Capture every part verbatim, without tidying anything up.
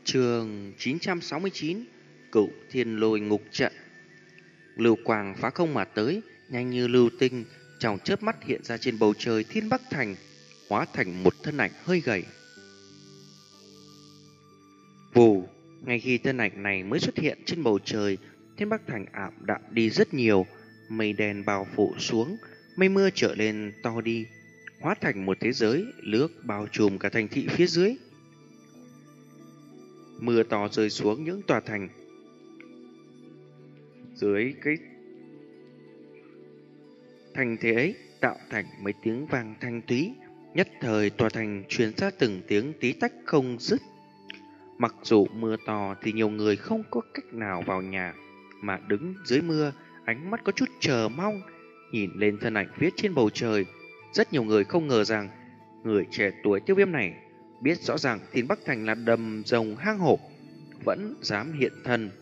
Chương chín trăm sáu mươi chín Cửu Thiên Lôi Ngục Trận. Lưu quang phá không mà tới, nhanh như lưu tinh, trong chớp mắt hiện ra trên bầu trời Thiên Bắc Thành, hóa thành một thân ảnh hơi gầy. Vù, ngay khi thân ảnh này mới xuất hiện trên bầu trời, Thiên Bắc Thành ảm đạm đi rất nhiều, mây đen bao phủ xuống, mây mưa trở lên to đi, hóa thành một thế giới nước bao trùm cả thành thị phía dưới. Mưa to rơi xuống những tòa thành. Dưới cái thành thế ấy tạo thành mấy tiếng vang thanh thúy, nhất thời tòa thành truyền ra từng tiếng tí tách không dứt. Mặc dù mưa to thì nhiều người không có cách nào vào nhà, mà đứng dưới mưa, ánh mắt có chút chờ mong, nhìn lên thân ảnh phía trên bầu trời. Rất nhiều người không ngờ rằng người trẻ tuổi Tiêu Viêm này biết rõ ràng Thiên Bắc Thành là đầm rồng hang hổ, vẫn dám hiện thân.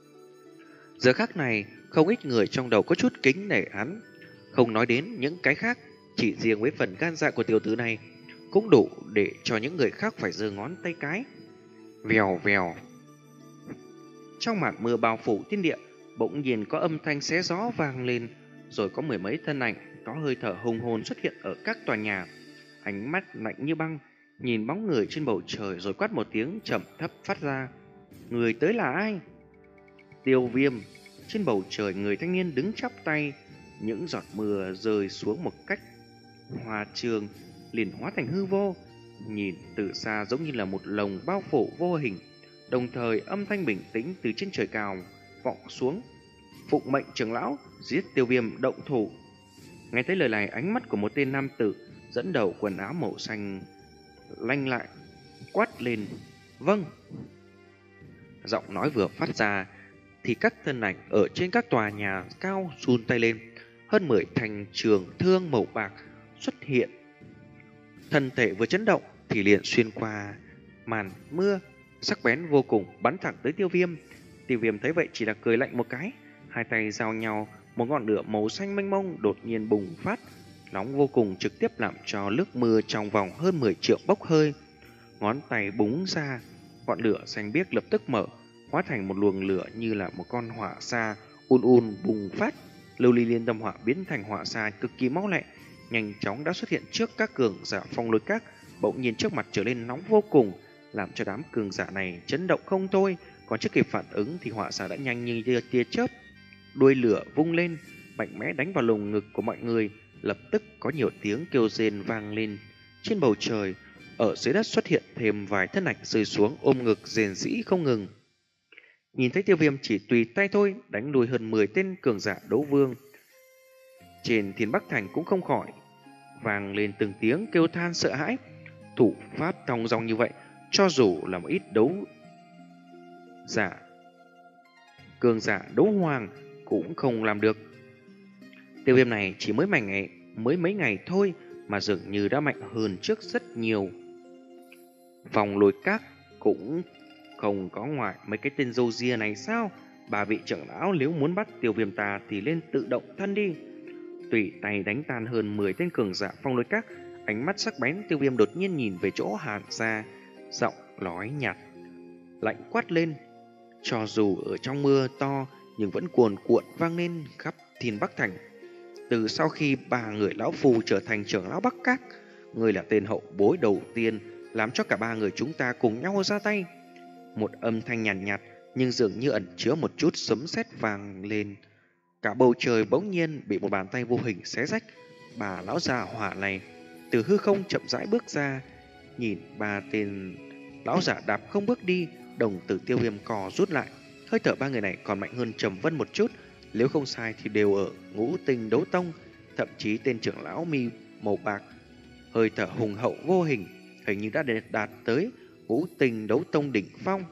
Giờ khắc này, không ít người trong đầu có chút kính nể hắn, không nói đến những cái khác, chỉ riêng với phần gan dạ của tiểu tử này cũng đủ để cho những người khác phải giơ ngón tay cái. Vèo vèo. Trong màn mưa bao phủ thiên địa, bỗng nhiên có âm thanh xé gió vang lên, rồi có mười mấy thân ảnh có hơi thở hùng hồn xuất hiện ở các tòa nhà. Ánh mắt lạnh như băng, nhìn bóng người trên bầu trời rồi quát một tiếng trầm thấp phát ra. Người tới là ai? Tiêu Viêm. Trên bầu trời người thanh niên đứng chắp tay, những giọt mưa rơi xuống một cách hòa trường, liền hóa thành hư vô, nhìn từ xa giống như là một lồng bao phủ vô hình. Đồng thời âm thanh bình tĩnh từ trên trời cao vọng xuống. Phụng mệnh trưởng lão giết Tiêu Viêm, động thủ. Nghe thấy lời này, ánh mắt của một tên nam tử dẫn đầu quần áo màu xanh lanh lại, quát lên. Vâng. Giọng nói vừa phát ra thì các thân ảnh ở trên các tòa nhà cao run tay lên. Hơn mười thanh trường thương màu bạc xuất hiện. Thân thể vừa chấn động thì liền xuyên qua màn mưa, sắc bén vô cùng, bắn thẳng tới Tiêu Viêm. Tiêu Viêm thấy vậy chỉ là cười lạnh một cái, hai tay giao nhau, một ngọn lửa màu xanh mênh mông đột nhiên bùng phát, nóng vô cùng, trực tiếp làm cho nước mưa trong vòng hơn mười triệu bốc hơi. Ngón tay búng ra, ngọn lửa xanh biếc lập tức mở, hóa thành một luồng lửa như là một con hỏa xa un un bùng phát. Lưu ly liên tâm hỏa biến thành hỏa xa cực kỳ máu lẹ, nhanh chóng đã xuất hiện trước các cường giả phong lôi các, bỗng nhiên trước mặt trở nên nóng vô cùng, làm cho đám cường giả này chấn động không thôi. Còn chưa kịp phản ứng thì hỏa xa đã nhanh như tia, tia chớp, đuôi lửa vung lên, mạnh mẽ đánh vào lồng ngực của mọi người. Lập tức có nhiều tiếng kêu rên vang lên trên bầu trời. Ở dưới đất xuất hiện thêm vài thân ảnh rơi xuống ôm ngực rền rĩ không ngừng. Nhìn thấy Tiêu Viêm chỉ tùy tay thôi đánh lùi hơn mười tên cường giả đấu vương, trên Thiên Bắc Thành cũng không khỏi vang lên từng tiếng kêu than sợ hãi. Thủ pháp thong dong như vậy, cho dù là một ít đấu giả cường giả đấu hoàng cũng không làm được. Tiêu Viêm này chỉ mới mấy ngày, mới mấy ngày thôi mà dường như đã mạnh hơn trước rất nhiều. Vòng lôi các cũng không có ngoài mấy cái tên râu ria này sao? Bà vị trưởng lão nếu muốn bắt Tiêu Viêm ta thì lên tự động thân đi. Tùy tay đánh tan hơn mười tên cường giả phong lôi các. Ánh mắt sắc bén Tiêu Viêm đột nhiên nhìn về chỗ Hàn Sa, giọng nói nhạt lạnh quát lên. Cho dù ở trong mưa to nhưng vẫn cuồn cuộn vang lên khắp Thiên Bắc Thành. Từ sau khi ba người lão phù trở thành trưởng lão Bắc Các, người là tên hậu bối đầu tiên làm cho cả ba người chúng ta cùng nhau ra tay. Một âm thanh nhàn nhạt, nhạt nhưng dường như ẩn chứa một chút sấm sét vang lên. Cả bầu trời bỗng nhiên bị một bàn tay vô hình xé rách. Bà lão già hỏa này từ hư không chậm rãi bước ra, nhìn ba tên lão giả đạp không bước đi, đồng tử Tiêu Viêm cò rút lại. Hơi thở ba người này còn mạnh hơn Trầm Vân một chút, nếu không sai thì đều ở ngũ tinh đấu tông. Thậm chí tên trưởng lão mi màu bạc hơi thở hùng hậu vô hình, hình như đã đạt tới ngũ tinh đấu tông đỉnh phong.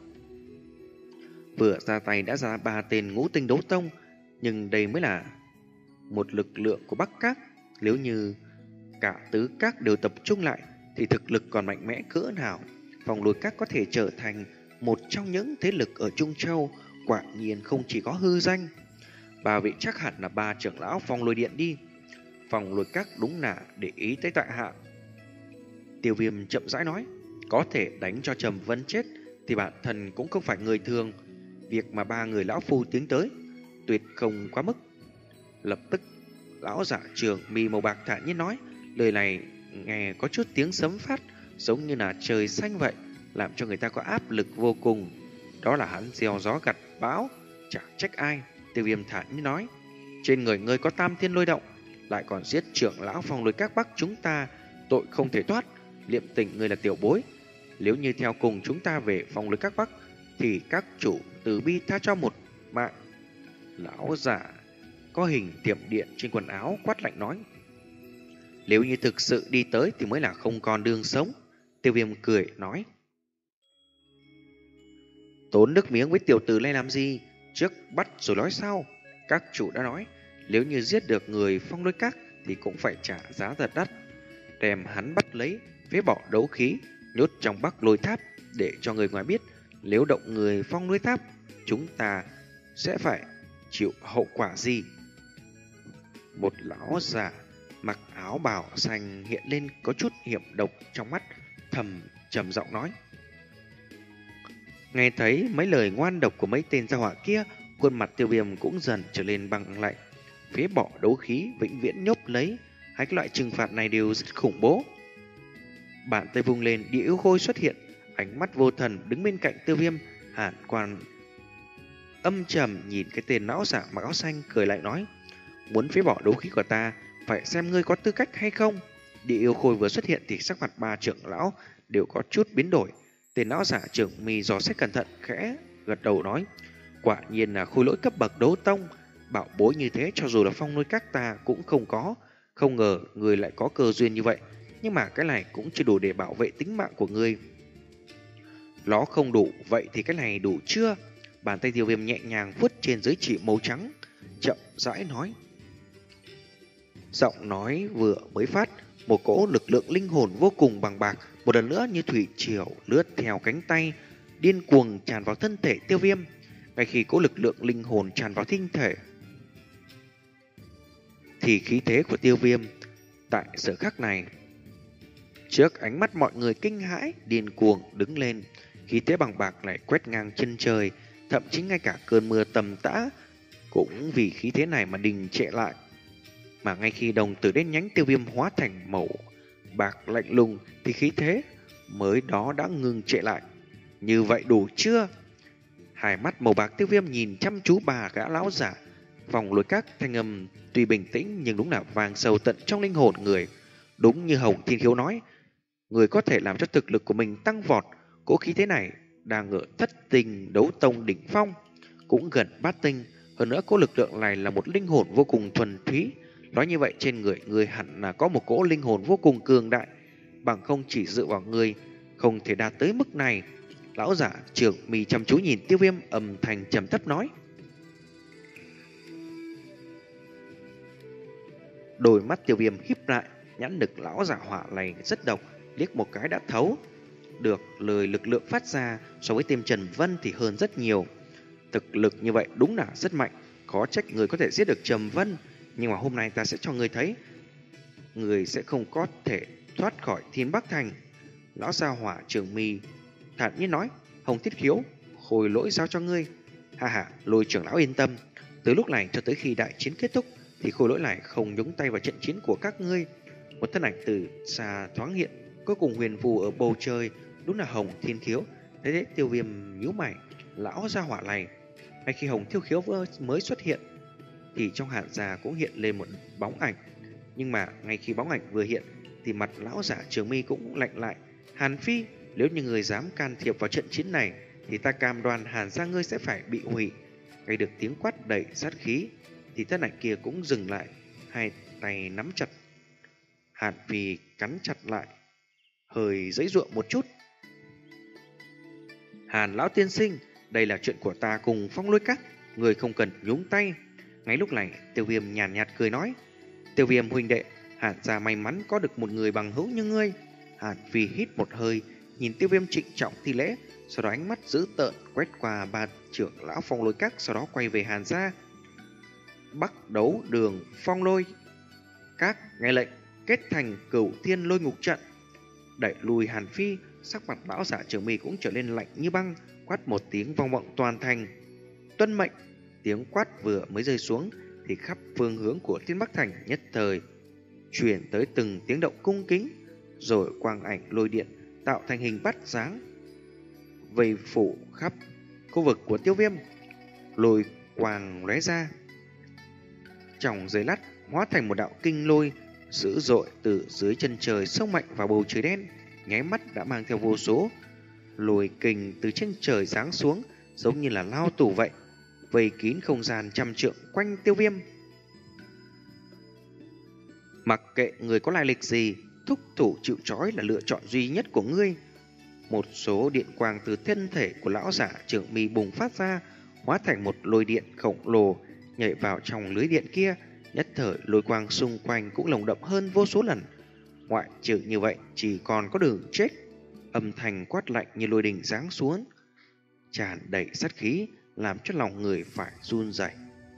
Vừa ra tay đã ra ba tên ngũ tinh đấu tông, nhưng đây mới là một lực lượng của Bắc Các. Nếu như cả tứ các đều tập trung lại thì thực lực còn mạnh mẽ cỡ nào. Vòng lôi các có thể trở thành một trong những thế lực ở Trung Châu, quả nhiên không chỉ có hư danh. Bà vị chắc hẳn là ba trưởng lão phong lôi điện đi. Vòng lôi các đúng là để ý tới tại hạ. Tiêu Viêm chậm rãi nói. Có thể đánh cho Trầm Vân chết thì bản thân cũng không phải người thường. Việc mà ba người lão phu tiến tới tuyệt không quá mức. Lập tức lão giả trưởng mi màu bạc thản nhiên nói, lời này nghe có chút tiếng sấm phát, giống như là trời xanh vậy, làm cho người ta có áp lực vô cùng. Đó là hắn gieo gió gặt bão, chẳng trách ai. Tiêu Viêm thản nhiên nói, trên người ngươi có tam thiên lôi động, lại còn giết trưởng lão Phong Lôi Các Bắc chúng ta, tội không thể thoát. Liệm Tình ngươi là tiểu bối, nếu như theo cùng chúng ta về Phong Lôi Các Bắc thì các chủ từ bi tha cho một mạng. Lão giả có hình tiệm điện trên quần áo quát lạnh nói, nếu như thực sự đi tới thì mới là không còn đường sống. Tiêu Viêm cười nói, tốn nước miếng với tiểu tử này làm gì, trước bắt rồi nói sau. Các chủ đã nói, nếu như giết được người Phong Lôi Các thì cũng phải trả giá thật đắt. Đem hắn bắt lấy, phế bỏ đấu khí, nhốt trong Bắc Lôi Tháp, để cho người ngoài biết, nếu động người Phong Lôi Tháp, chúng ta sẽ phải chịu hậu quả gì. Một lão già mặc áo bào xanh hiện lên có chút hiểm độc trong mắt, thầm trầm giọng nói. Nghe thấy mấy lời ngoan độc của mấy tên gia hỏa kia, khuôn mặt Tiêu Viêm cũng dần trở lên băng lạnh. Phế bỏ đấu khí, vĩnh viễn nhốt lấy, hai cái loại trừng phạt này đều rất khủng bố. Bàn tay vung lên, Địa Yêu Khôi xuất hiện, ánh mắt vô thần đứng bên cạnh Tiêu Viêm, hàn quan âm trầm nhìn cái tên lão giả mặc áo xanh, cười lại nói, muốn phế bỏ đấu khí của ta, phải xem ngươi có tư cách hay không. Địa Yêu Khôi vừa xuất hiện thì sắc mặt ba trưởng lão đều có chút biến đổi. Tên lão giả trưởng mi dò xét cẩn thận, khẽ gật đầu nói, quả nhiên là khôi lỗi cấp bậc đấu tông, bảo bối như thế cho dù là Phong Lôi Các ta cũng không có. Không ngờ người lại có cơ duyên như vậy, nhưng mà cái này cũng chưa đủ để bảo vệ tính mạng của ngươi. Nó không đủ, vậy thì cái này đủ chưa? Bàn tay Tiêu Viêm nhẹ nhàng vuốt trên giới chỉ màu trắng, chậm rãi nói. Giọng nói vừa mới phát, một cỗ lực lượng linh hồn vô cùng bằng bạc một lần nữa như thủy triều lướt theo cánh tay, điên cuồng tràn vào thân thể Tiêu Viêm. Ngay khi cỗ lực lượng linh hồn tràn vào thân thể, thì khí thế của Tiêu Viêm tại giờ khắc này, trước ánh mắt mọi người kinh hãi, điên cuồng đứng lên. Khí thế bằng bạc lại quét ngang chân trời, thậm chí ngay cả cơn mưa tầm tã cũng vì khí thế này mà đình trệ lại. Mà ngay khi đồng tử đen nhánh Tiêu Viêm hóa thành màu bạc lạnh lùng thì khí thế mới đó đã ngừng trệ lại. Như vậy đủ chưa? Hai mắt màu bạc Tiêu Viêm nhìn chăm chú bà gã lão giả Phong Lôi Các, thanh âm tuy bình tĩnh nhưng đúng là vang sâu tận trong linh hồn người. Đúng như Hồng Thiên Khiếu nói, người có thể làm cho thực lực của mình tăng vọt. Cỗ khí thế này đang ở thất tinh đấu tông đỉnh phong, cũng gần bát tinh. Hơn nữa cỗ lực lượng này là một linh hồn vô cùng thuần túy. Nói như vậy trên người người hẳn là có một cỗ linh hồn vô cùng cường đại, bằng không chỉ dựa vào người không thể đạt tới mức này. Lão giả trưởng mì chăm chú nhìn Tiêu Viêm, âm thanh trầm thấp nói. Đôi mắt Tiêu Viêm híp lại, nhãn lực lão giả họa này rất độc, liếc một cái đã thấu được lời lực lượng phát ra so với tên Trần Vân thì hơn rất nhiều. Thực lực như vậy đúng là rất mạnh, khó trách người có thể giết được Trầm Vân. Nhưng mà hôm nay ta sẽ cho người thấy, người sẽ không có thể thoát khỏi Thiên Bắc Thành. Lão gia hỏa trưởng mì thản nhiên nói. Hồng Thiết Khiếu, khôi lỗi giao cho ngươi. Ha ha, Lôi trưởng lão yên tâm, từ lúc này cho tới khi đại chiến kết thúc thì khôi lỗi này không nhúng tay vào trận chiến của các ngươi. Một thân ảnh từ xa thoáng hiện, cuối cùng huyền phù ở bầu trời, đúng là Hồng Thiên Khiếu. Thế thế Tiêu Viêm nhíu mày, lão gia hỏa này, ngay khi Hồng Thiên Khiếu mới xuất hiện thì trong hàn già cũng hiện lên một bóng ảnh. Nhưng mà ngay khi bóng ảnh vừa hiện thì mặt lão giả Trường Mi cũng lạnh lại. Hàn Phi, nếu như người dám can thiệp vào trận chiến này thì ta cam đoan Hàn gia ngươi sẽ phải bị hủy. Nghe được tiếng quát đầy sát khí thì thân ảnh kia cũng dừng lại, hai tay nắm chặt. Hàn Phi cắn chặt lại, hơi giãy giụa một chút. Hàn lão tiên sinh, đây là chuyện của ta cùng Phong Lôi Các, người không cần nhúng tay. Ngay lúc này Tiêu Viêm nhàn nhạt, nhạt cười nói. Tiêu Viêm huynh đệ, Hàn gia may mắn có được một người bằng hữu như ngươi. Hàn Phi hít một hơi, nhìn Tiêu Viêm trịnh trọng thi lễ, sau đó ánh mắt dữ tợn quét qua ba trưởng lão Phong Lôi Các, sau đó quay về Hàn gia. Bắc đấu đường Phong Lôi Các nghe lệnh, kết thành Cửu Thiên Lôi Ngục trận, đẩy lùi Hàn Phi, Sắc mặt lão giả Trường Mi cũng trở nên lạnh như băng, quát một tiếng vang vọng toàn thành. Tuân mệnh! Tiếng quát vừa mới rơi xuống thì khắp phương hướng của Thiên Bắc Thành nhất thời truyền tới từng tiếng động cung kính, rồi quang ảnh lôi điện tạo thành hình bát dáng vây phủ khắp khu vực của Tiêu Viêm. Lôi quang lóe ra, trong giây lát hóa thành một đạo kinh lôi dữ dội từ dưới chân trời xông mạnh vào bầu trời đen, nháy mắt đã mang theo vô số lôi kình từ trên trời giáng xuống, giống như là lao tù vậy, vây kín không gian trăm trượng quanh Tiêu Viêm. Mặc kệ người có lai lịch gì, thúc thủ chịu trói là lựa chọn duy nhất của ngươi. Một số điện quang từ thân thể của lão giả Trường Mi bùng phát ra, hóa thành một lôi điện khổng lồ nhảy vào trong lưới điện kia. Nhất thời lôi quang xung quanh cũng lồng đậm hơn vô số lần. Ngoại trừ như vậy chỉ còn có đường chết. Âm thanh quát lạnh như lôi đình giáng xuống, tràn đầy sát khí, làm cho lòng người phải run rẩy.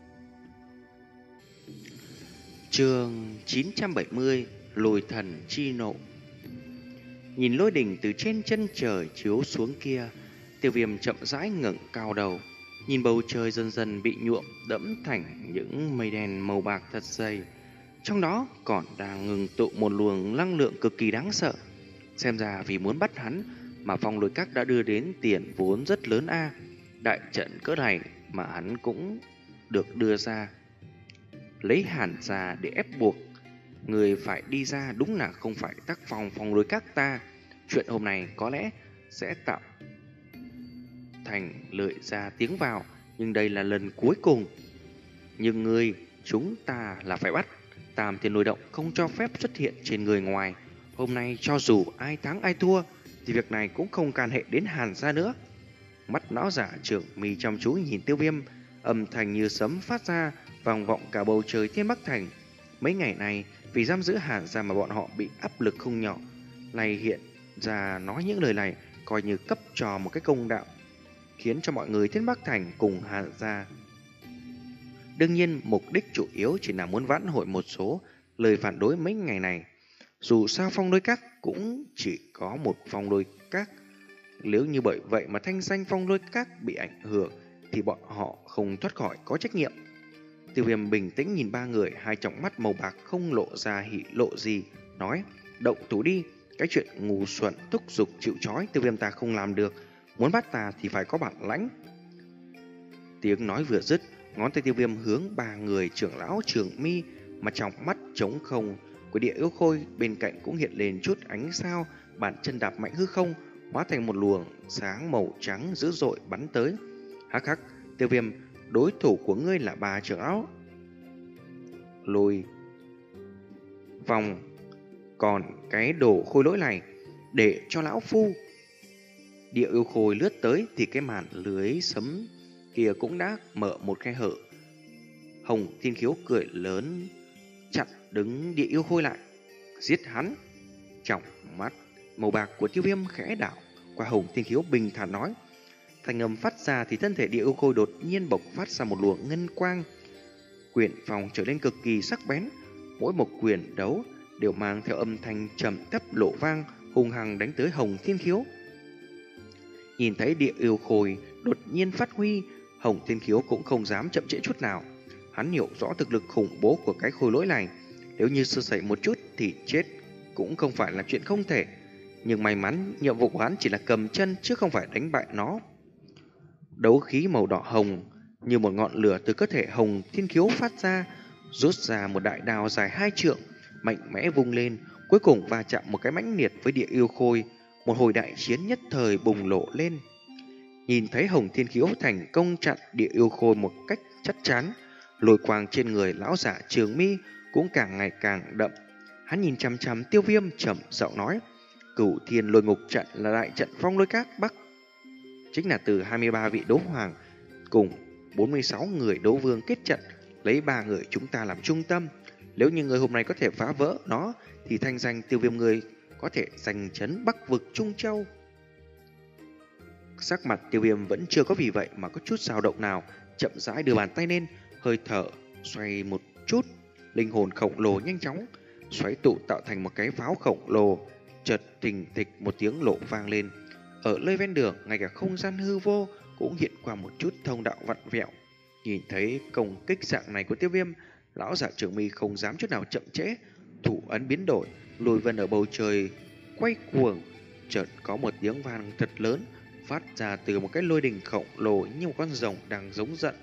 Chương chín trăm bảy mươi: Lôi thần chi nộ. Nhìn lôi đỉnh từ trên chân trời chiếu xuống kia, Tiêu Viêm chậm rãi ngẩng cao đầu, nhìn bầu trời dần dần bị nhuộm đẫm thành những mây đen màu bạc thật dày, trong đó còn đang ngừng tụ một luồng năng lượng cực kỳ đáng sợ. Xem ra vì muốn bắt hắn mà Phong Lôi Các đã đưa đến tiền vốn rất lớn a. À. Đại trận cỡ này mà hắn cũng được đưa ra, lấy Hàn ra để ép buộc người phải đi ra, đúng là không phải tác phong Phong Lôi Các ta. Chuyện hôm nay có lẽ sẽ tạo thành lợi ra tiếng vào, nhưng đây là lần cuối cùng. Nhưng người chúng ta là phải bắt. Tam Thiên Lôi Động không cho phép xuất hiện trên người ngoài. Hôm nay cho dù ai thắng ai thua thì việc này cũng không can hệ đến Hàn gia nữa. Mắt lão giả Trường Mi chăm chú nhìn Tiêu Viêm, âm thanh như sấm phát ra, vang vọng cả bầu trời Thiên Bắc Thành. Mấy ngày này vì giam giữ Hàn gia mà bọn họ bị áp lực không nhỏ, này hiện ra nói những lời này coi như cấp cho một cái công đạo, khiến cho mọi người Thiên Bắc Thành cùng Hàn gia. Đương nhiên mục đích chủ yếu chỉ là muốn vãn hồi một số lời phản đối mấy ngày này. Dù sao Phong Lôi Các cũng chỉ có một Phong Lôi Các, nếu như bởi vậy mà thanh danh Phong Lôi Các bị ảnh hưởng thì bọn họ không thoát khỏi có trách nhiệm. Tiêu Viêm bình tĩnh nhìn ba người, hai tròng mắt màu bạc không lộ ra hỉ lộ gì, nói: động thủ đi, cái chuyện ngu xuẩn thúc giục chịu trói Tiêu Viêm ta không làm được, muốn bắt ta thì phải có bản lãnh. Tiếng nói vừa dứt, ngón tay Tiêu Viêm hướng ba người trưởng lão Trường Mi, mà trong mắt trống không của Địa Yêu Khôi bên cạnh cũng hiện lên chút ánh sao, bàn chân đạp mạnh hư không, hóa thành một luồng sáng màu trắng dữ dội bắn tới. Hắc hắc, Tiêu Viêm, đối thủ của ngươi là ba trưởng lão Lôi Vòng, còn cái đồ khôi lỗi này để cho lão phu. Địa Yêu Khôi lướt tới thì cái màn lưới sấm kia cũng đã mở một khe hở. Hồng Thiên Khiếu cười lớn chặn đứng Địa Yêu Khôi lại. Giết hắn! Trong mắt màu bạc của Tiêu Viêm khẽ đảo qua, Hồng Thiên Khiếu bình thản nói. Thanh âm phát ra thì thân thể Địa Yêu Khôi đột nhiên bộc phát ra một luồng ngân quang, quyền phòng trở nên cực kỳ sắc bén, mỗi một quyền đấu đều mang theo âm thanh trầm thấp lộ vang, hung hăng đánh tới Hồng Thiên Khiếu. Nhìn thấy Địa Yêu Khôi đột nhiên phát huy, Hồng Thiên Khiếu cũng không dám chậm trễ chút nào. Hắn hiểu rõ thực lực khủng bố của cái khôi lỗi này, nếu như sơ sẩy một chút thì chết cũng không phải là chuyện không thể. Nhưng may mắn nhiệm vụ của hắn chỉ là cầm chân chứ không phải đánh bại nó. Đấu khí màu đỏ hồng như một ngọn lửa từ cơ thể Hồng Thiên Khiếu phát ra, rút ra một đại đao dài hai trượng, mạnh mẽ vung lên, cuối cùng va chạm một cái mãnh liệt với Địa Yêu Khôi. Một hồi đại chiến nhất thời bùng nổ lên. Nhìn thấy Hồng Thiên Khiếu thành công chặn Địa Yêu Khôi một cách chắc chắn, lôi quang trên người lão giả Trường Mi cũng càng ngày càng đậm. Hắn nhìn chằm chằm Tiêu Viêm trầm giọng nói: Cửu Thiên Lôi Ngục trận là đại trận Phong Lôi Các Bắc, chính là từ hai mươi ba vị đấu hoàng cùng bốn mươi sáu người đấu vương kết trận, lấy ba người chúng ta làm trung tâm. Nếu như người hôm nay có thể phá vỡ nó thì thanh danh Tiêu Viêm người có thể giành chấn Bắc vực Trung Châu. Sắc mặt Tiêu Viêm vẫn chưa có vì vậy mà có chút dao động nào, chậm rãi đưa bàn tay lên, hơi thở xoay một chút, linh hồn khổng lồ nhanh chóng xoáy tụ tạo thành một cái pháo khổng lồ, Chợt thình thịch một tiếng lộ vang lên. Ở nơi ven đường, ngay cả không gian hư vô cũng hiện qua một chút thông đạo vặn vẹo. Nhìn thấy công kích dạng này của Tiêu Viêm, lão giả Trường Mi không dám chút nào chậm trễ, thủ ấn biến đổi, lôi vân ở bầu trời quay cuồng. Chợt có một tiếng vang thật lớn phát ra từ một cái lôi đình khổng lồ như một con rồng đang giống giận,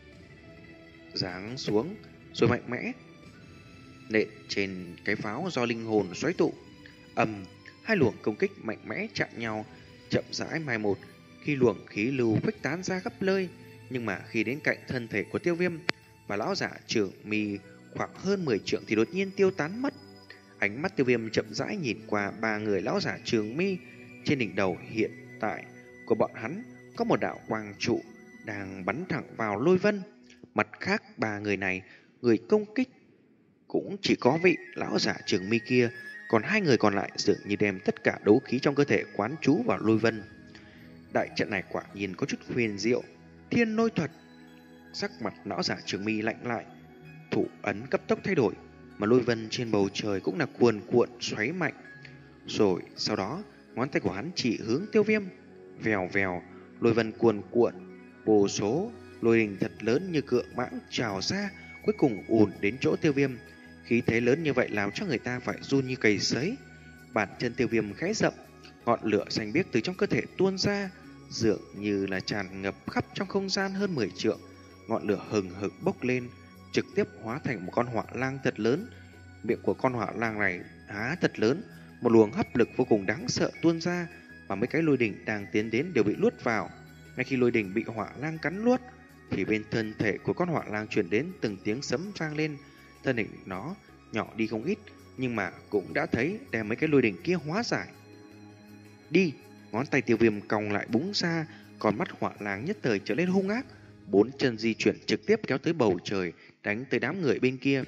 giáng xuống rồi mạnh mẽ nện trên cái pháo do linh hồn xoáy tụ. Ầm, hai luồng công kích mạnh mẽ chạm nhau, chậm rãi mai một. Khi luồng khí lưu khuếch tán ra khắp nơi, nhưng mà khi đến cạnh thân thể của Tiêu Viêm và lão giả Trường Mi khoảng hơn mười trượng thì đột nhiên tiêu tán mất. Ánh mắt Tiêu Viêm chậm rãi nhìn qua ba người lão giả Trường Mi. Trên đỉnh đầu hiện tại của bọn hắn có một đạo quang trụ đang bắn thẳng vào lôi vân. Mặt khác ba người này, người công kích cũng chỉ có vị lão giả Trường Mi kia, còn hai người còn lại dường như đem tất cả đấu khí trong cơ thể quán trú vào lôi vân. Đại trận này quả nhiên có chút huyền diệu, thiên lôi thuật. Sắc mặt lão giả Trường Mi lạnh lại, thủ ấn cấp tốc thay đổi, mà lôi vân trên bầu trời cũng là cuồn cuộn xoáy mạnh. Rồi sau đó ngón tay của hắn chỉ hướng Tiêu Viêm, vèo vèo, lôi vân cuồn cuộn, vô số lôi đình thật lớn như cựa mãng trào ra, cuối cùng ùn đến chỗ Tiêu Viêm. Khí thế lớn như vậy làm cho người ta phải run như cầy sấy. Bàn chân Tiêu Viêm khẽ rậm, ngọn lửa xanh biếc từ trong cơ thể tuôn ra, dường như là tràn ngập khắp trong không gian hơn mười trượng. Ngọn lửa hừng hực bốc lên, trực tiếp hóa thành một con hỏa lang thật lớn. Miệng của con hỏa lang này há thật lớn, một luồng hấp lực vô cùng đáng sợ tuôn ra, và mấy cái lôi đỉnh đang tiến đến đều bị nuốt vào. Ngay khi lôi đỉnh bị hỏa lang cắn nuốt, thì bên thân thể của con hỏa lang truyền đến từng tiếng sấm vang lên. Thân hình nó nhỏ đi không ít, nhưng mà cũng đã thấy đem mấy cái lôi đỉnh kia hóa giải. Đi! Ngón tay Tiêu Viêm cong lại búng ra, còn mắt hỏa lang nhất thời trở lên hung ác, bốn chân di chuyển trực tiếp kéo tới bầu trời, đánh tới đám người bên kia.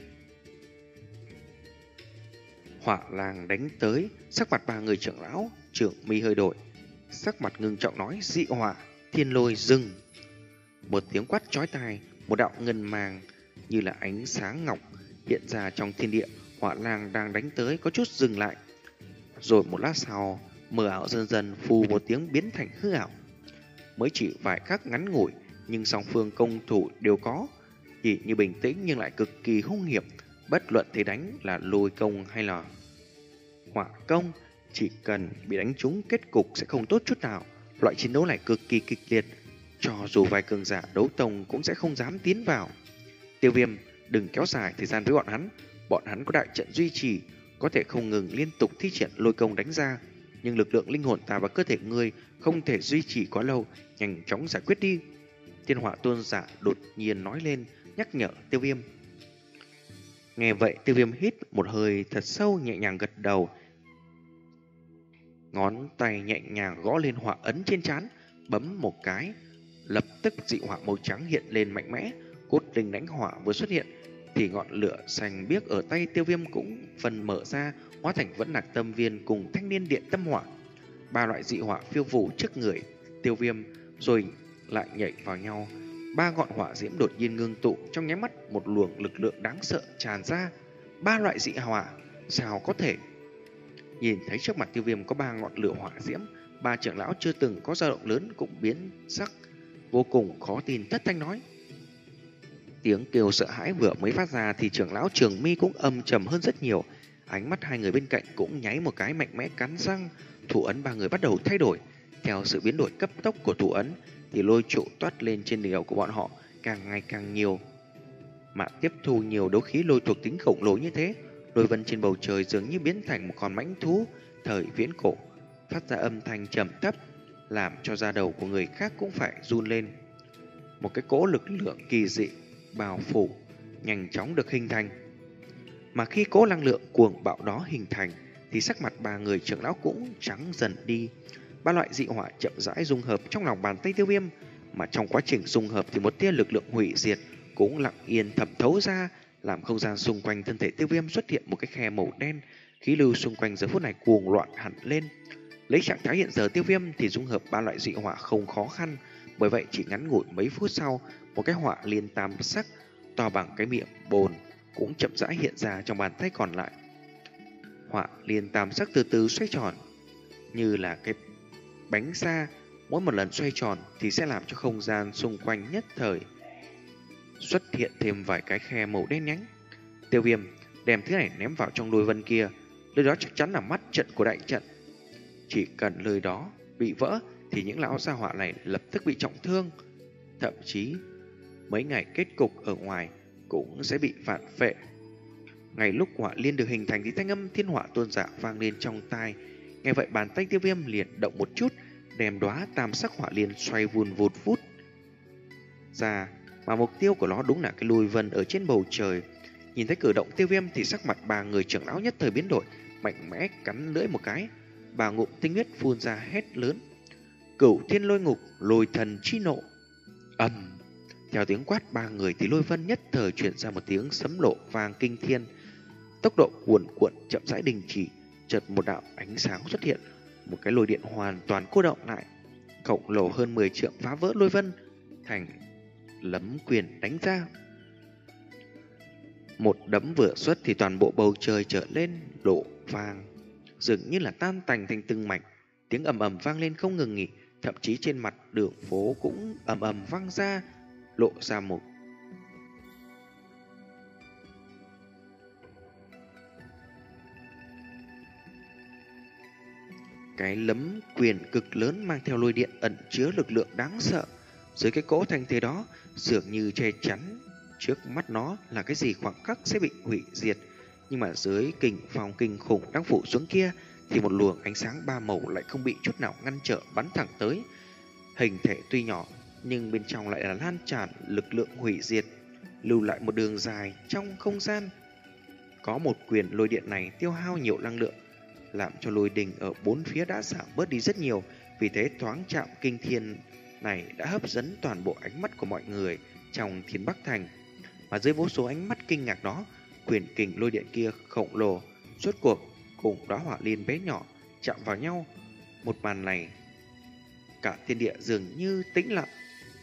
Hỏa lang đánh tới, sắc mặt ba người trưởng lão Trường Mi hơi đổi, sắc mặt ngưng trọng nói: dị hỏa, thiên lôi dừng. Một tiếng quát chói tai, một đạo ngân màng như là ánh sáng ngọc hiện ra trong thiên địa. Hỏa lang đang đánh tới có chút dừng lại, rồi một lát sau mờ ảo dần dần phù một tiếng biến thành hư ảo. Mới chỉ vài khắc ngắn ngủi, nhưng song phương công thủ đều có chỉ như bình tĩnh nhưng lại cực kỳ hung hiểm. Bất luận thế đánh là lôi công hay là hỏa công, chỉ cần bị đánh trúng kết cục sẽ không tốt chút nào. Loại chiến đấu này cực kỳ kịch liệt, cho dù vài cường giả đấu tông cũng sẽ không dám tiến vào. Tiêu Viêm, đừng kéo dài thời gian với bọn hắn. Bọn hắn có đại trận duy trì, có thể không ngừng liên tục thi triển lôi công đánh ra, nhưng lực lượng linh hồn ta và cơ thể ngươi không thể duy trì quá lâu, nhanh chóng giải quyết đi. Thiên Hỏa Tôn giả đột nhiên nói lên, nhắc nhở Tiêu Viêm. Nghe vậy Tiêu Viêm hít một hơi thật sâu, nhẹ nhàng gật đầu, ngón tay nhẹ nhàng gõ lên hỏa ấn trên trán, bấm một cái, lập tức dị hỏa màu trắng hiện lên mạnh mẽ. Cốt linh đánh hỏa vừa xuất hiện thì ngọn lửa xanh biếc ở tay Tiêu Viêm cũng phần mở ra, hóa thành vẫn lạc tâm viên cùng thanh niên điện tâm hỏa. Ba loại dị hỏa phiêu phù trước người Tiêu Viêm rồi lại nhảy vào nhau. Ba ngọn hỏa diễm đột nhiên ngưng tụ, trong nháy mắt một luồng lực lượng đáng sợ tràn ra. Ba loại dị hỏa, sao có thể? Nhìn thấy trước mặt Tiêu Viêm có ba ngọn lửa hỏa diễm, ba trưởng lão chưa từng có dao động lớn cũng biến sắc, vô cùng khó tin thất thanh nói. Tiếng kêu sợ hãi vừa mới phát ra thì trưởng lão Trường Mi cũng âm trầm hơn rất nhiều. Ánh mắt hai người bên cạnh cũng nháy một cái, mạnh mẽ cắn răng. Thủ ấn ba người bắt đầu thay đổi. Theo sự biến đổi cấp tốc của thủ ấn thì lôi trụ toát lên trên đỉnh đầu của bọn họ càng ngày càng nhiều. Mà tiếp thu nhiều đấu khí lôi thuộc tính khổng lồ như thế, lôi vân trên bầu trời dường như biến thành một con mãnh thú thời viễn cổ, phát ra âm thanh trầm thấp, làm cho da đầu của người khác cũng phải run lên. Một cái cỗ lực lượng kỳ dị bao phủ nhanh chóng được hình thành. Mà khi cỗ năng lượng cuồng bạo đó hình thành thì sắc mặt ba người trưởng lão cũng trắng dần đi. Ba loại dị hỏa chậm rãi dung hợp trong lòng bàn tay Tiêu Viêm, mà trong quá trình dung hợp thì một tia lực lượng hủy diệt cũng lặng yên thẩm thấu ra, làm không gian xung quanh thân thể Tiêu Viêm xuất hiện một cái khe màu đen. Khí lưu xung quanh giờ phút này cuồng loạn hẳn lên. Lấy trạng thái hiện giờ Tiêu Viêm thì dung hợp ba loại dị hỏa không khó khăn, bởi vậy chỉ ngắn ngủi mấy phút sau, một cái hỏa liên tam sắc to bằng cái miệng bồn cũng chậm rãi hiện ra trong bàn tay còn lại. Hỏa liên tam sắc từ từ xoay tròn như là cái bánh xa, mỗi một lần xoay tròn thì sẽ làm cho không gian xung quanh nhất thời xuất hiện thêm vài cái khe màu đen nhánh. Tiêu Viêm đem thứ này ném vào trong lôi vân kia, nơi đó chắc chắn là mắt trận của đại trận. Chỉ cần lời đó bị vỡ thì những lão gia hỏa này lập tức bị trọng thương, thậm chí mấy ngày kết cục ở ngoài cũng sẽ bị phản phệ. Ngay lúc hỏa liên được hình thành thì thanh âm thiên hỏa tôn giả vang lên trong tai. Nghe vậy bàn tay Tiêu Viêm liền động một chút, đem đóa tam sắc hỏa liên xoay vùn vụt vút ra, mà mục tiêu của nó đúng là cái lôi vân ở trên bầu trời. Nhìn thấy cử động Tiêu Viêm thì sắc mặt ba người trưởng lão nhất thời biến đổi, mạnh mẽ cắn lưỡi một cái, bà ngụm tinh huyết phun ra hét lớn: Cửu thiên lôi ngục, lôi thần chi nộ! Ầm! Theo tiếng quát ba người thì lôi vân nhất thời chuyển ra một tiếng sấm lộ vang kinh thiên, tốc độ cuồn cuộn chậm rãi đình chỉ. Chợt một đạo ánh sáng xuất hiện, một cái lôi điện hoàn toàn cô động lại, khổng lồ hơn mười trượng phá vỡ lôi vân thành lấm quyền đánh ra. Một đấm vừa xuất thì toàn bộ bầu trời trở lên lộ vàng, dường như là tan tành thành từng mảnh. Tiếng ầm ầm vang lên không ngừng nghỉ, thậm chí trên mặt đường phố cũng ầm ầm vang ra, lộ ra một cái lấm quyền cực lớn mang theo lôi điện ẩn chứa lực lượng đáng sợ. Dưới cái cỗ thanh thế đó, dường như che chắn trước mắt nó là cái gì khoảng khắc sẽ bị hủy diệt. Nhưng mà dưới kình phong kinh khủng đang phủ xuống kia thì một luồng ánh sáng ba màu lại không bị chút nào ngăn trở bắn thẳng tới. Hình thể tuy nhỏ nhưng bên trong lại là lan tràn lực lượng hủy diệt, lưu lại một đường dài trong không gian. Có một quyền lôi điện này tiêu hao nhiều năng lượng, làm cho lôi đình ở bốn phía đã giảm bớt đi rất nhiều. Vì thế thoáng chạm kinh thiên này đã hấp dẫn toàn bộ ánh mắt của mọi người trong Thiên Bắc Thành. Mà dưới vô số ánh mắt kinh ngạc đó, quyền kình lôi điện kia khổng lồ rốt cuộc cùng đóa hỏa liên bé nhỏ chạm vào nhau. Một màn này cả thiên địa dường như tĩnh lặng.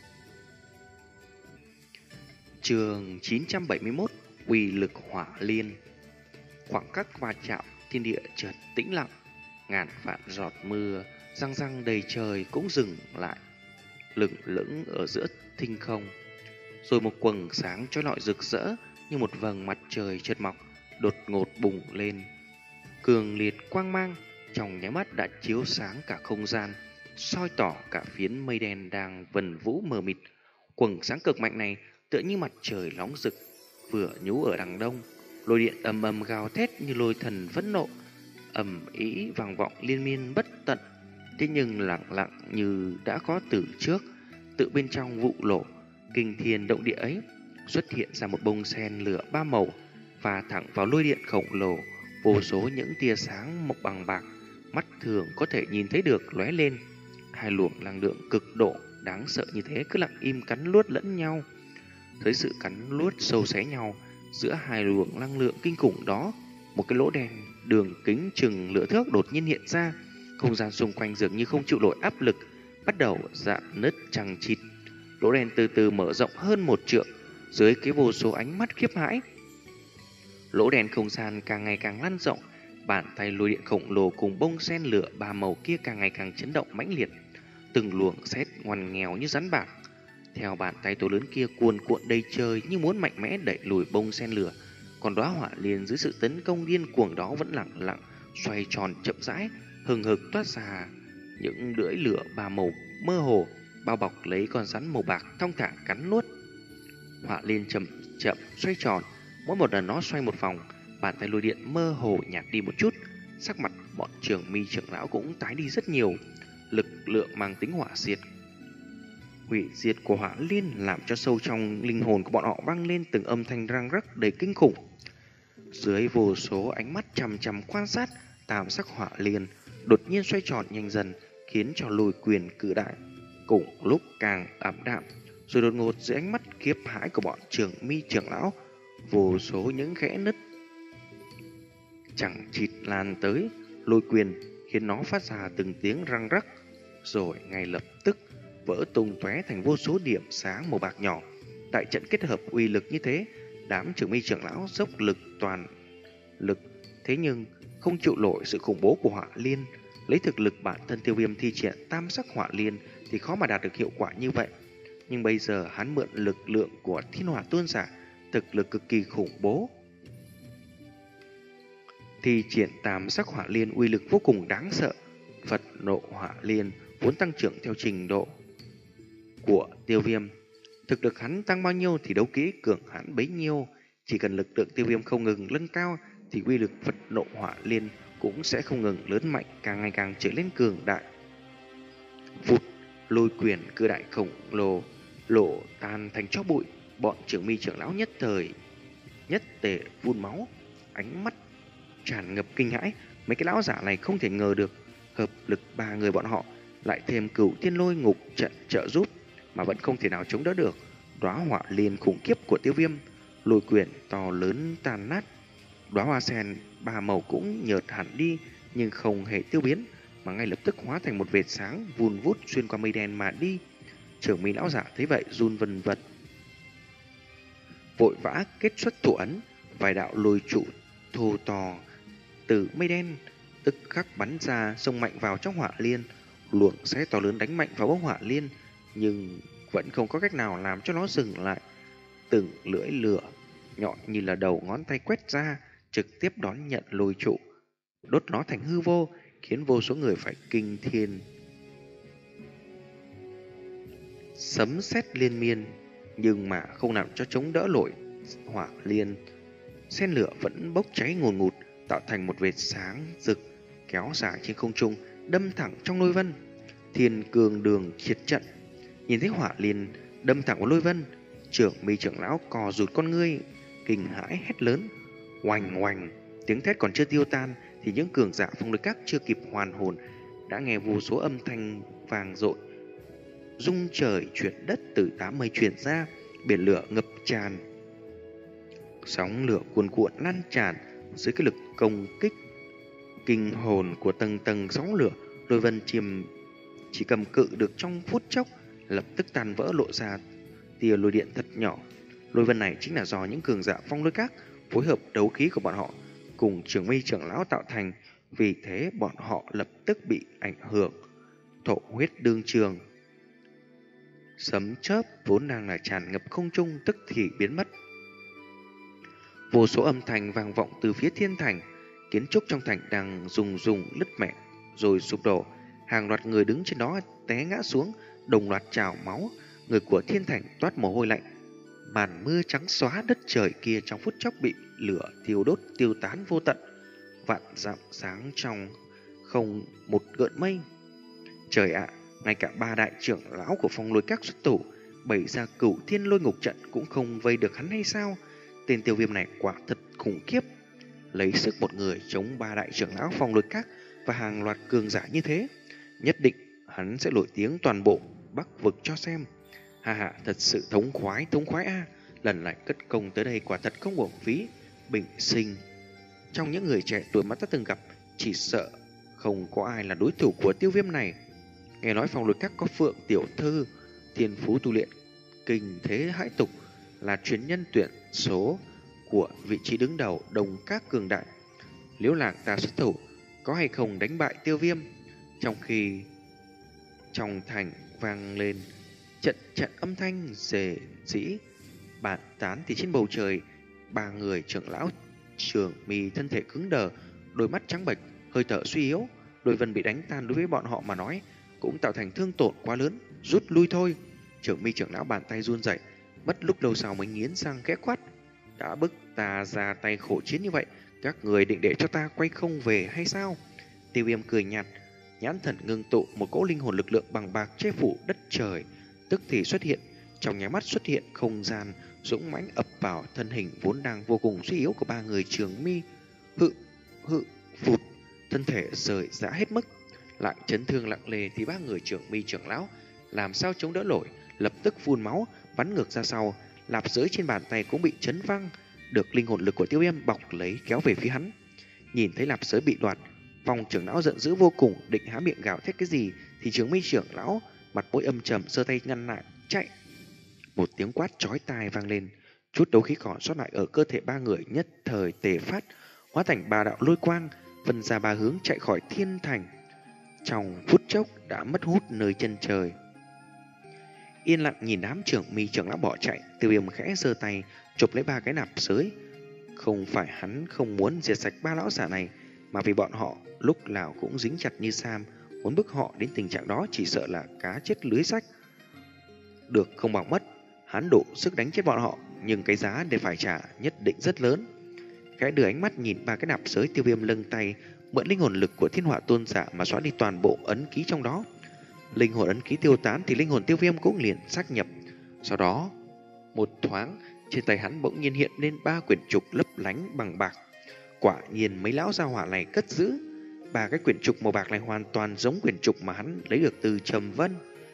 Chương chín trăm bảy mươi mốt: Uy lực hỏa liên. Khoảng cách va chạm, thiên địa chợt tĩnh lặng, ngàn vạn giọt mưa răng răng đầy trời cũng dừng lại, lững lững ở giữa thinh không. Rồi một quầng sáng chói lọi rực rỡ như một vầng mặt trời chợt mọc, đột ngột bùng lên, cường liệt quang mang trong nháy mắt đã chiếu sáng cả không gian, soi tỏ cả phiến mây đen đang vần vũ mờ mịt. Quầng sáng cực mạnh này tựa như mặt trời nóng rực vừa nhú ở đằng đông. Lôi điện ầm ầm gào thét như lôi thần phẫn nộ, ầm ĩ vang vọng liên miên bất tận. Thế nhưng lặng lặng như đã có từ trước, tự bên trong vụ lộ kinh thiên động địa ấy xuất hiện ra một bông sen lửa ba màu, và thẳng vào lôi điện khổng lồ. Vô số những tia sáng mộc bằng bạc, mắt thường có thể nhìn thấy được lóe lên. Hai luồng năng lượng cực độ đáng sợ như thế cứ lặng im cắn luốt lẫn nhau. Dưới sự cắn luốt sâu xé nhau giữa hai luồng năng lượng kinh khủng đó, một cái lỗ đen đường kính chừng nửa thước đột nhiên hiện ra. Không gian xung quanh dường như không chịu nổi áp lực, bắt đầu rạn nứt chằng chịt. Lỗ đen từ từ mở rộng hơn một trượng. Dưới cái vô số ánh mắt khiếp hãi, lỗ đen không gian càng ngày càng lan rộng. Bàn tay lôi điện khổng lồ cùng bông sen lửa ba màu kia càng ngày càng chấn động mãnh liệt. Từng luồng sét ngoằn nghèo như rắn bạc theo bàn tay to lớn kia cuồn cuộn đầy trời, như muốn mạnh mẽ đẩy lùi bông sen lửa. Còn đóa hỏa liên dưới sự tấn công điên cuồng đó vẫn lặng lặng xoay tròn chậm rãi, hừng hực toát ra những lưỡi lửa ba màu mơ hồ, bao bọc lấy con rắn màu bạc thong thả cắn nuốt. Hỏa liên chậm chậm xoay tròn, mỗi một lần nó xoay một vòng, bàn tay lôi điện mơ hồ nhạt đi một chút. Sắc mặt bọn trưởng mi trưởng lão cũng tái đi rất nhiều. Lực lượng mang tính hỏa diệt, hủy diệt của hỏa liên làm cho sâu trong linh hồn của bọn họ vang lên từng âm thanh răng rắc đầy kinh khủng. Dưới vô số ánh mắt chằm chằm quan sát, tam sắc hỏa liên đột nhiên xoay tròn nhanh dần, khiến cho lôi quyền cử đại cùng lúc càng ảm đạm. Rồi đột ngột dưới ánh mắt khiếp hãi của bọn trưởng mi trưởng lão, vô số những khẽ nứt chẳng chịt lan tới lôi quyền, khiến nó phát ra từng tiếng răng rắc, rồi ngay lập tức vỡ tung tóe thành vô số điểm sáng màu bạc nhỏ. Đại trận kết hợp uy lực như thế, đám trưởng mi trưởng lão dốc lực toàn lực, thế nhưng không chịu nổi sự khủng bố của hỏa liên. Lấy thực lực bản thân Tiêu Viêm thi triển tam sắc hỏa liên thì khó mà đạt được hiệu quả như vậy. Nhưng bây giờ hắn mượn lực lượng của thiên hỏa tôn giả, thực lực cực kỳ khủng bố. Thi triển tam sắc hỏa liên uy lực vô cùng đáng sợ. Phật nộ hỏa liên vốn tăng trưởng theo trình độ của Tiêu Viêm. Thực lực hắn tăng bao nhiêu thì đấu kỹ cường hắn bấy nhiêu. Chỉ cần lực lượng Tiêu Viêm không ngừng nâng cao thì uy lực Phật nộ hỏa liên cũng sẽ không ngừng lớn mạnh, càng ngày càng trở lên cường đại. Phụt, lôi quyền cự đại khổng lồ lộ tan thành tro bụi. Bọn trưởng mi trưởng lão nhất thời nhất tề phun máu, ánh mắt tràn ngập kinh hãi. Mấy cái lão giả này không thể ngờ được hợp lực ba người bọn họ lại thêm cửu thiên lôi ngục trận trợ giúp mà vẫn không thể nào chống đỡ được đóa hỏa liên khủng khiếp của Tiêu Viêm. Lôi quyền to lớn tàn nát, đóa hoa sen ba màu cũng nhợt hẳn đi, nhưng không hề tiêu biến, mà ngay lập tức hóa thành một vệt sáng vùn vút xuyên qua mây đen mà đi. Trưởng mi lão giả thấy vậy run vần vật, vội vã kết xuất thủ ấn. Vài đạo lôi trụ thô to từ mây đen tức khắc bắn ra, xông mạnh vào trong hỏa liên. Luồng xé to lớn đánh mạnh vào bông hỏa liên, nhưng vẫn không có cách nào làm cho nó dừng lại. Từng lưỡi lửa nhọn như là đầu ngón tay quét ra, trực tiếp đón nhận lôi trụ, đốt nó thành hư vô, khiến vô số người phải kinh thiên. Sấm sét liên miên, nhưng mà không làm cho chống đỡ nổi hỏa liên. Sen lửa vẫn bốc cháy ngùn ngụt, tạo thành một vệt sáng rực kéo dài trên không trung, đâm thẳng trong lôi vân. Thiên Cương Đường triệt trận. Nhìn thấy hỏa liên đâm thẳng vào lôi vân, trưởng mi trưởng lão cò rụt con ngươi, kinh hãi hét lớn. Oành oành, tiếng thét còn chưa tiêu tan thì những cường giả phong lôi các chưa kịp hoàn hồn đã nghe vô số âm thanh vang dội, rung trời chuyển đất từ đám mây truyền ra. Biển lửa ngập tràn, sóng lửa cuồn cuộn lan tràn dưới cái lực công kích kinh hồn của tầng tầng sóng lửa. Lôi vân chìm chỉ cầm cự được trong phút chốc, lập tức tan vỡ, lộ ra tia lôi điện thật nhỏ. Lôi vân này chính là do những cường giả phong lôi các phối hợp đấu khí của bọn họ cùng trưởng mi trưởng lão tạo thành, vì thế bọn họ lập tức bị ảnh hưởng, thổ huyết đương trường. Sấm chớp vốn đang là tràn ngập không trung tức thì biến mất. Vô số âm thanh vang vọng từ phía thiên thành, kiến trúc trong thành đang rùng rùng nứt mẻ rồi sụp đổ. Hàng loạt người đứng trên đó té ngã xuống, đồng loạt trào máu. Người của thiên thành toát mồ hôi lạnh. Màn mưa trắng xóa đất trời kia trong phút chốc bị lửa thiêu đốt tiêu tán vô tận. Vạn dặm sáng trong không một gợn mây. Trời ạ, ngay cả ba đại trưởng lão của phong lôi các xuất thủ, bày ra cửu thiên lôi ngục trận cũng không vây được hắn hay sao? Tên Tiêu Viêm này quả thật khủng khiếp, lấy sức một người chống ba đại trưởng lão phong lôi các và hàng loạt cường giả như thế, nhất định hắn sẽ nổi tiếng toàn bộ Bắc vực cho xem. Ha ha, thật sự thống khoái, thống khoái a. Lần này cất công tới đây quả thật không uổng phí. Bình sinh trong những người trẻ tuổi mà ta từng gặp, chỉ sợ không có ai là đối thủ của Tiêu Viêm này. Nghe nói phong lôi các có Phượng tiểu thư, thiên phú tu luyện kinh thế hãi tục, là truyền nhân tuyển số của vị trí đứng đầu đồng các cường đại. Nếu làng ta xuất thủ, có hay không đánh bại Tiêu Viêm? Trong khi trong thành vang lên trận trận âm thanh rề rĩ bàn tán, thì trên bầu trời ba người trưởng lão trưởng mi thân thể cứng đờ, đôi mắt trắng bệch, hơi thở suy yếu. Đôi vân bị đánh tan đối với bọn họ mà nói cũng tạo thành thương tổn quá lớn, rút lui thôi. Trưởng mi trưởng lão bàn tay run rẩy, mất lúc lâu sau mới nghiến răng khẽ quát. Đã bức ta ra tay khổ chiến như vậy, các người định để cho ta quay không về hay sao? Tiêu Viêm cười nhạt, nhãn thần ngưng tụ, một cỗ linh hồn lực lượng bằng bạc che phủ đất trời tức thì xuất hiện. Trong nháy mắt xuất hiện không gian dũng mãnh ập vào thân hình vốn đang vô cùng suy yếu của ba người trưởng mi. Hự hự phụt, thân thể rời rã hết mức, lại chấn thương lặng lề thì ba người trưởng mi trưởng lão làm sao chống đỡ nổi, lập tức phun máu bắn ngược ra sau. Lạp giới trên bàn tay cũng bị chấn văng, được linh hồn lực của Tiêu Viêm bọc lấy kéo về phía hắn. Nhìn thấy lạp giới bị đoạt, Phong trưởng lão giận dữ vô cùng, định há miệng gào thét cái gì thì trưởng mi trưởng lão mặt mũi âm trầm giơ tay ngăn lại, chạy. Một tiếng quát chói tai vang lên, chút đấu khí còn sót lại ở cơ thể ba người nhất thời tề phát, hóa thành ba đạo lôi quang phân ra ba hướng chạy khỏi thiên thành. Trong phút chốc đã mất hút nơi chân trời. Yên lặng nhìn đám trưởng mi trưởng lão bỏ chạy, Tiêu Viêm khẽ giơ tay chụp lấy ba cái nạp giới. Không phải hắn không muốn diệt sạch ba lão giả này, mà vì bọn họ lúc nào cũng dính chặt như Sam, muốn bức họ đến tình trạng đó chỉ sợ là cá chết lưới rách. Được không bằng mất, hắn đủ sức đánh chết bọn họ, nhưng cái giá để phải trả nhất định rất lớn. Khẽ đưa ánh mắt nhìn ba cái nạp giới, Tiêu Viêm lưng tay mượn linh hồn lực của Thiên Hỏa Tôn giả mà xóa đi toàn bộ ấn ký trong đó. Linh hồn ấn ký tiêu tán thì linh hồn Tiêu Viêm cũng liền xác nhập. Sau đó, một thoáng, trên tay hắn bỗng nhiên hiện lên ba quyển trục lấp lánh bằng bạc. Quả nhiên mấy lão gia hỏa này cất giữ. Ba cái quyển trục màu bạc này hoàn toàn giống quyển trục mà hắn lấy được từ Trầm Vân.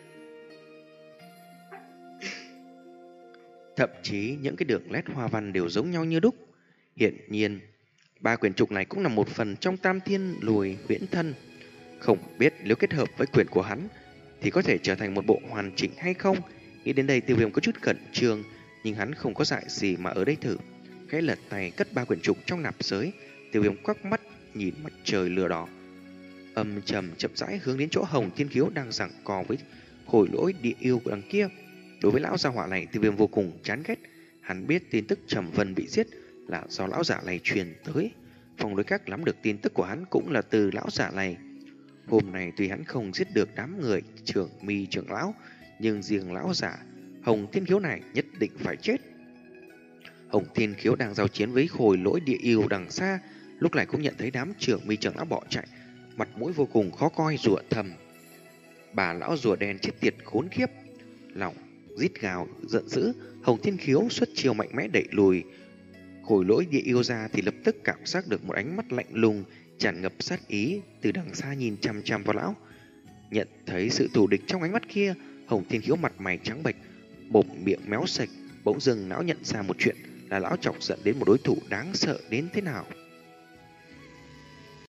Thậm chí những cái đường nét hoa văn đều giống nhau như đúc. Hiển nhiên, ba quyển trục này cũng là một phần trong Tam Thiên Lùi Huyễn Thân. Không biết nếu kết hợp với quyển của hắn thì có thể trở thành một bộ hoàn chỉnh hay không. Nghĩ đến đây, Tiêu Viêm có chút khẩn trương, nhưng hắn không có dại gì mà ở đây thử. Cái lật tay cất ba quyển trục trong nạp giới, Tiêu Viêm quắc mắt nhìn mặt trời lửa đỏ, âm trầm chậm rãi hướng đến chỗ Hồng Thiên Khiếu đang giằng co với Khôi Lỗi Địa Yêu của đằng kia. Đối với lão gia hỏa này, Tiêu Viêm vô cùng chán ghét. Hắn biết tin tức Trầm Vân bị giết là do lão giả này truyền tới. Phong Lôi Các nắm được tin tức của hắn cũng là từ lão giả này. Hôm nay tuy hắn không giết được đám người trưởng mi trưởng lão, nhưng riêng lão giả Hồng Thiên Khiếu này nhất định phải chết. Hồng Thiên Khiếu đang giao chiến với Khôi Lỗi Địa Yêu đằng xa, lúc này cũng nhận thấy đám trưởng mi trưởng lão bỏ chạy, mặt mũi vô cùng khó coi rủa thầm. Bà lão rùa đen chết tiệt khốn khiếp. Lòng rít gào giận dữ, Hồng Thiên Khiếu xuất chiêu mạnh mẽ đẩy lùi Khôi Lỗi Địa Yêu ra thì lập tức cảm giác được một ánh mắt lạnh lùng tràn ngập sát ý từ đằng xa nhìn chăm chăm vào lão. Nhận thấy sự thù địch trong ánh mắt kia, Hồng Thiên Khiếu mặt mày trắng bệch, bộp miệng méo sạch, bỗng dưng não nhận ra một chuyện là lão chọc giận đến một đối thủ đáng sợ đến thế nào.